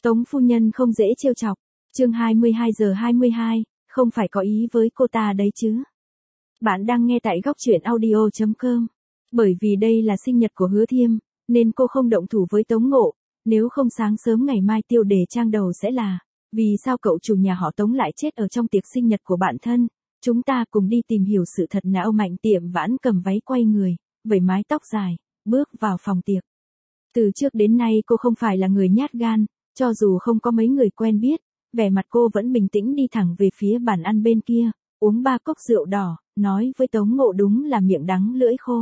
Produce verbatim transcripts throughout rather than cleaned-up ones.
Tống phu nhân không dễ trêu chọc. Chương hai mươi hai giờ hai mươi hai, không phải có ý với cô ta đấy chứ. Bạn đang nghe tại góc truyện audio chấm com. Bởi vì đây là sinh nhật của Hứa Thiêm, nên cô không động thủ với Tống Ngộ, nếu không sáng sớm ngày mai tiêu đề trang đầu sẽ là vì sao cậu chủ nhà họ Tống lại chết ở trong tiệc sinh nhật của bạn thân. Chúng ta cùng đi tìm hiểu sự thật nào. Mạnh Tiệm Vãn cầm váy quay người, vẩy mái tóc dài, bước vào phòng tiệc. Từ trước đến nay cô không phải là người nhát gan, cho dù không có mấy người quen biết, vẻ mặt cô vẫn bình tĩnh đi thẳng về phía bàn ăn bên kia, uống ba cốc rượu đỏ, nói với Tống Ngộ đúng là miệng đắng lưỡi khô.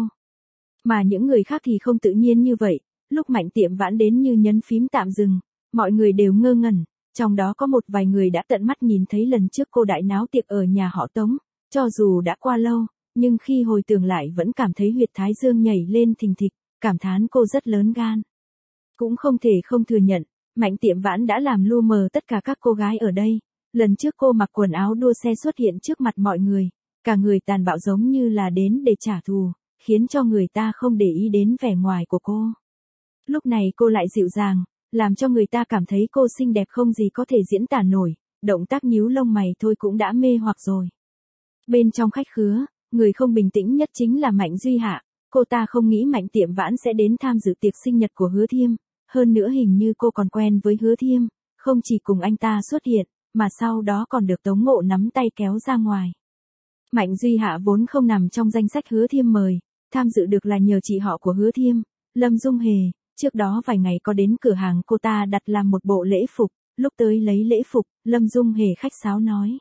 Mà những người khác thì không tự nhiên như vậy, lúc Mạnh Tiệm Vãn đến như nhấn phím tạm dừng, mọi người đều ngơ ngẩn, trong đó có một vài người đã tận mắt nhìn thấy lần trước cô đại náo tiệc ở nhà họ Tống, cho dù đã qua lâu, nhưng khi hồi tưởng lại vẫn cảm thấy huyệt thái dương nhảy lên thình thịch, cảm thán cô rất lớn gan. Cũng không thể không thừa nhận, Mạnh Tiệm Vãn đã làm lu mờ tất cả các cô gái ở đây. Lần trước cô mặc quần áo đua xe xuất hiện trước mặt mọi người, cả người tàn bạo giống như là đến để trả thù, khiến cho người ta không để ý đến vẻ ngoài của cô. Lúc này cô lại dịu dàng, làm cho người ta cảm thấy cô xinh đẹp không gì có thể diễn tả nổi, động tác nhíu lông mày thôi cũng đã mê hoặc rồi. Bên trong khách khứa, người không bình tĩnh nhất chính là Mạnh Duy Hạ, cô ta không nghĩ Mạnh Tiệm Vãn sẽ đến tham dự tiệc sinh nhật của Hứa Thiêm, hơn nữa hình như cô còn quen với Hứa Thiêm, không chỉ cùng anh ta xuất hiện, mà sau đó còn được Tống Ngộ nắm tay kéo ra ngoài. Mạnh Duy Hạ vốn không nằm trong danh sách Hứa Thiêm mời, tham dự được là nhờ chị họ của Hứa Thiêm, Lâm Dung Hề, trước đó vài ngày có đến cửa hàng cô ta đặt làm một bộ lễ phục, lúc tới lấy lễ phục, Lâm Dung Hề khách sáo nói.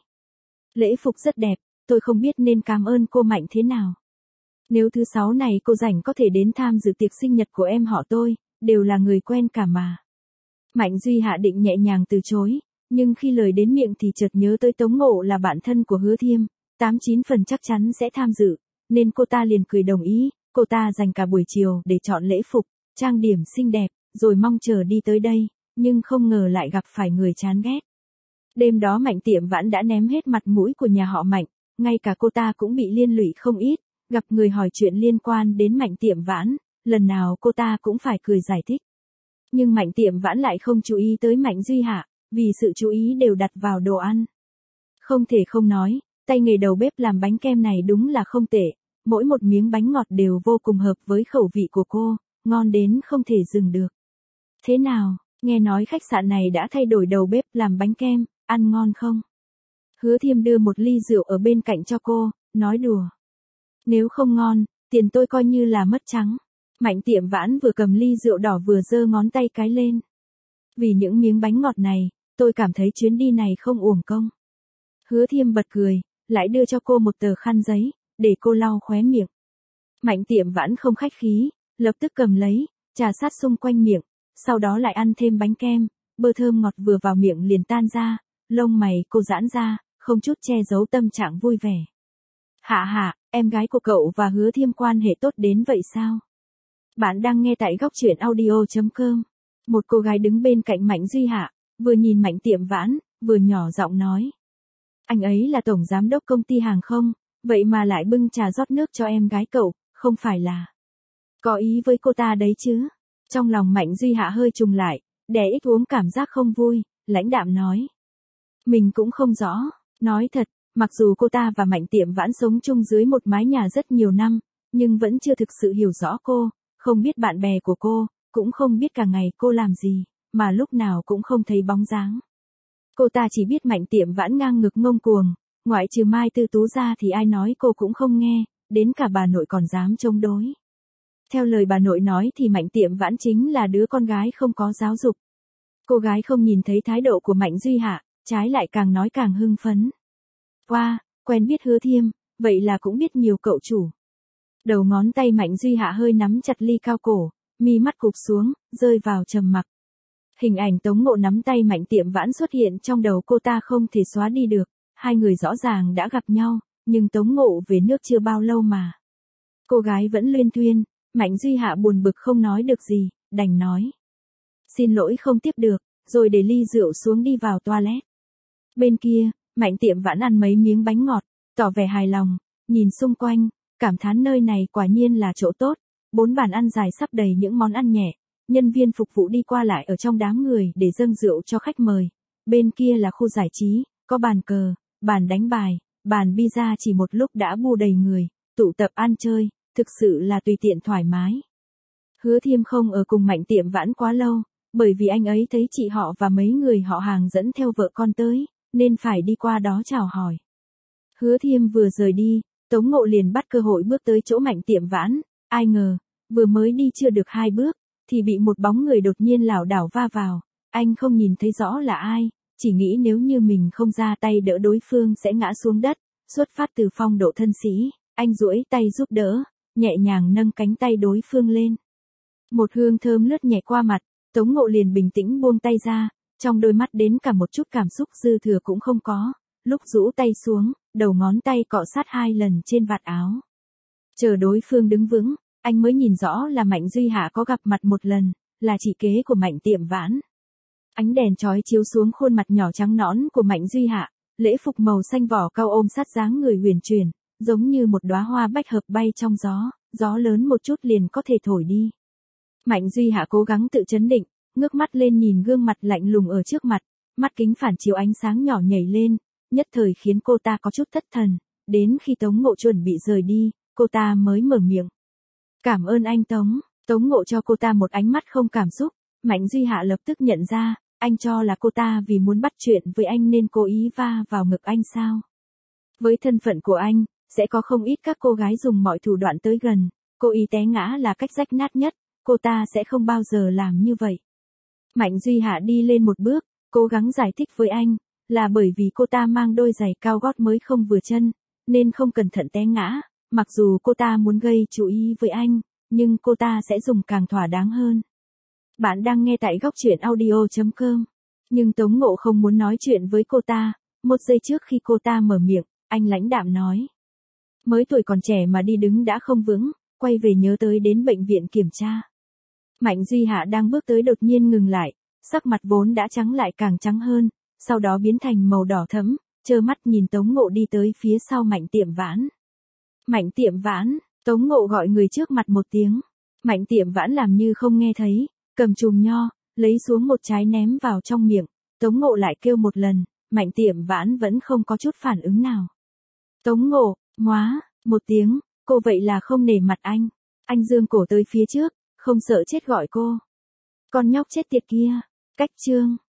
Lễ phục rất đẹp, tôi không biết nên cảm ơn cô Mạnh thế nào. Nếu thứ sáu này cô rảnh có thể đến tham dự tiệc sinh nhật của em họ tôi, đều là người quen cả mà. Mạnh Duy Hạ định nhẹ nhàng từ chối, nhưng khi lời đến miệng thì chợt nhớ tới Tống Ngộ là bạn thân của Hứa Thiêm, tám chín phần chắc chắn sẽ tham dự, nên cô ta liền cười đồng ý. Cô ta dành cả buổi chiều để chọn lễ phục, trang điểm xinh đẹp, rồi mong chờ đi tới đây, nhưng không ngờ lại gặp phải người chán ghét. Đêm đó Mạnh Tiệm Vãn đã ném hết mặt mũi của nhà họ Mạnh, ngay cả cô ta cũng bị liên lụy không ít, gặp người hỏi chuyện liên quan đến Mạnh Tiệm Vãn, lần nào cô ta cũng phải cười giải thích. Nhưng Mạnh Tiệm Vãn lại không chú ý tới Mạnh Duy Hạ, vì sự chú ý đều đặt vào đồ ăn. Không thể không nói, tay nghề đầu bếp làm bánh kem này đúng là không tệ, mỗi một miếng bánh ngọt đều vô cùng hợp với khẩu vị của cô, ngon đến không thể dừng được. Thế nào, nghe nói khách sạn này đã thay đổi đầu bếp làm bánh kem, ăn ngon không? Hứa Thiêm đưa một ly rượu ở bên cạnh cho cô, nói đùa. Nếu không ngon, tiền tôi coi như là mất trắng. Mạnh Tiệm Vãn vừa cầm ly rượu đỏ vừa giơ ngón tay cái lên. Vì những miếng bánh ngọt này, tôi cảm thấy chuyến đi này không uổng công. Hứa Thiêm bật cười, lại đưa cho cô một tờ khăn giấy, để cô lau khóe miệng. Mạnh Tiệm Vãn không khách khí, lập tức cầm lấy, trà sát xung quanh miệng, sau đó lại ăn thêm bánh kem, bơ thơm ngọt vừa vào miệng liền tan ra, lông mày cô giãn ra, không chút che giấu tâm trạng vui vẻ. Hạ hạ, em gái của cậu và Hứa Thiêm quan hệ tốt đến vậy sao? Bạn đang nghe tại góc truyện audio chấm com. Một cô gái đứng bên cạnh Mạnh Duy Hạ, vừa nhìn Mạnh Tiệm Vãn, vừa nhỏ giọng nói. Anh ấy là tổng giám đốc công ty hàng không, vậy mà lại bưng trà rót nước cho em gái cậu, không phải là có ý với cô ta đấy chứ? Trong lòng Mạnh Duy Hạ hơi trùng lại, đè ít uống cảm giác không vui, lãnh đạm nói. Mình cũng không rõ, nói thật, mặc dù cô ta và Mạnh Tiệm Vãn sống chung dưới một mái nhà rất nhiều năm, nhưng vẫn chưa thực sự hiểu rõ cô, không biết bạn bè của cô, cũng không biết cả ngày cô làm gì, mà lúc nào cũng không thấy bóng dáng. Cô ta chỉ biết Mạnh Tiệm Vãn ngang ngực ngông cuồng, ngoại trừ Mai Tư Tú ra thì ai nói cô cũng không nghe, đến cả bà nội còn dám chống đối. Theo lời bà nội nói thì Mạnh Tiệm Vãn chính là đứa con gái không có giáo dục. Cô gái không nhìn thấy thái độ của Mạnh Duy Hạ, trái lại càng nói càng hưng phấn. Wow, quen biết Hứa Thiêm, vậy là cũng biết nhiều cậu chủ. Đầu ngón tay Mạnh Duy Hạ hơi nắm chặt ly cao cổ, mi mắt cụp xuống, rơi vào trầm mặc. Hình ảnh Tống Ngộ nắm tay Mạnh Tiệm Vãn xuất hiện trong đầu cô ta không thể xóa đi được, hai người rõ ràng đã gặp nhau, nhưng Tống Ngộ về nước chưa bao lâu mà. Cô gái vẫn luyên thuyên, Mạnh Duy Hạ buồn bực không nói được gì, đành nói. Xin lỗi không tiếp được, rồi để ly rượu xuống đi vào toilet. Bên kia, Mạnh Tiệm Vãn ăn mấy miếng bánh ngọt, tỏ vẻ hài lòng, nhìn xung quanh, cảm thán nơi này quả nhiên là chỗ tốt, bốn bàn ăn dài sắp đầy những món ăn nhẹ, nhân viên phục vụ đi qua lại ở trong đám người để dâng rượu cho khách mời. Bên kia là khu giải trí, có bàn cờ, bàn đánh bài, bàn pizza, chỉ một lúc đã bu đầy người, tụ tập ăn chơi, thực sự là tùy tiện thoải mái. Hứa Thiêm không ở cùng Mạnh Tiệm Vãn quá lâu, bởi vì anh ấy thấy chị họ và mấy người họ hàng dẫn theo vợ con tới, nên phải đi qua đó chào hỏi. Hứa Thiêm vừa rời đi, Tống Ngộ liền bắt cơ hội bước tới chỗ Mạnh Tiệm Vãn, ai ngờ, vừa mới đi chưa được hai bước, thì bị một bóng người đột nhiên lảo đảo va vào, anh không nhìn thấy rõ là ai, chỉ nghĩ nếu như mình không ra tay đỡ đối phương sẽ ngã xuống đất, xuất phát từ phong độ thân sĩ, anh duỗi tay giúp đỡ, nhẹ nhàng nâng cánh tay đối phương lên. Một hương thơm lướt nhẹ qua mặt, Tống Ngộ liền bình tĩnh buông tay ra, trong đôi mắt đến cả một chút cảm xúc dư thừa cũng không có, lúc rũ tay xuống, đầu ngón tay cọ sát hai lần trên vạt áo. Chờ đối phương đứng vững, anh mới nhìn rõ là Mạnh Duy Hạ có gặp mặt một lần, là chị kế của Mạnh Tiệm Vãn. Ánh đèn chói chiếu xuống khuôn mặt nhỏ trắng nõn của Mạnh Duy Hạ, lễ phục màu xanh vỏ cau ôm sát dáng người huyền chuyển, giống như một đóa hoa bách hợp bay trong gió, gió lớn một chút liền có thể thổi đi. Mạnh Duy Hạ cố gắng tự trấn định, ngước mắt lên nhìn gương mặt lạnh lùng ở trước mặt, mắt kính phản chiếu ánh sáng nhỏ nhảy lên, nhất thời khiến cô ta có chút thất thần, đến khi Tống Ngộ chuẩn bị rời đi, cô ta mới mở miệng. Cảm ơn anh Tống, Tống Ngộ cho cô ta một ánh mắt không cảm xúc, Mạnh Duy Hạ lập tức nhận ra, anh cho là cô ta vì muốn bắt chuyện với anh nên cố ý va vào ngực anh sao? Với thân phận của anh, sẽ có không ít các cô gái dùng mọi thủ đoạn tới gần, cố ý té ngã là cách rách nát nhất, cô ta sẽ không bao giờ làm như vậy. Mạnh Duy Hạ đi lên một bước, cố gắng giải thích với anh, là bởi vì cô ta mang đôi giày cao gót mới không vừa chân, nên không cẩn thận té ngã, mặc dù cô ta muốn gây chú ý với anh, nhưng cô ta sẽ dùng càng thỏa đáng hơn. Bạn đang nghe tại góc truyện audio chấm com. Nhưng Tống Ngộ không muốn nói chuyện với cô ta, một giây trước khi cô ta mở miệng, anh lãnh đạm nói. Mới tuổi còn trẻ mà đi đứng đã không vững, quay về nhớ tới đến bệnh viện kiểm tra. Mạnh Duy Hạ đang bước tới đột nhiên ngừng lại, sắc mặt vốn đã trắng lại càng trắng hơn, sau đó biến thành màu đỏ thẫm, trơ mắt nhìn Tống Ngộ đi tới phía sau Mạnh Tiệm Vãn. Mạnh Tiệm Vãn, Tống Ngộ gọi người trước mặt một tiếng. Mạnh Tiệm Vãn làm như không nghe thấy, cầm chùm nho, lấy xuống một trái ném vào trong miệng, Tống Ngộ lại kêu một lần, Mạnh Tiệm Vãn vẫn không có chút phản ứng nào. Tống Ngộ, ngoá, một tiếng, cô vậy là không nể mặt anh. Anh giương cổ tới phía trước, không sợ chết gọi cô. Con nhóc chết tiệt kia, cách chương.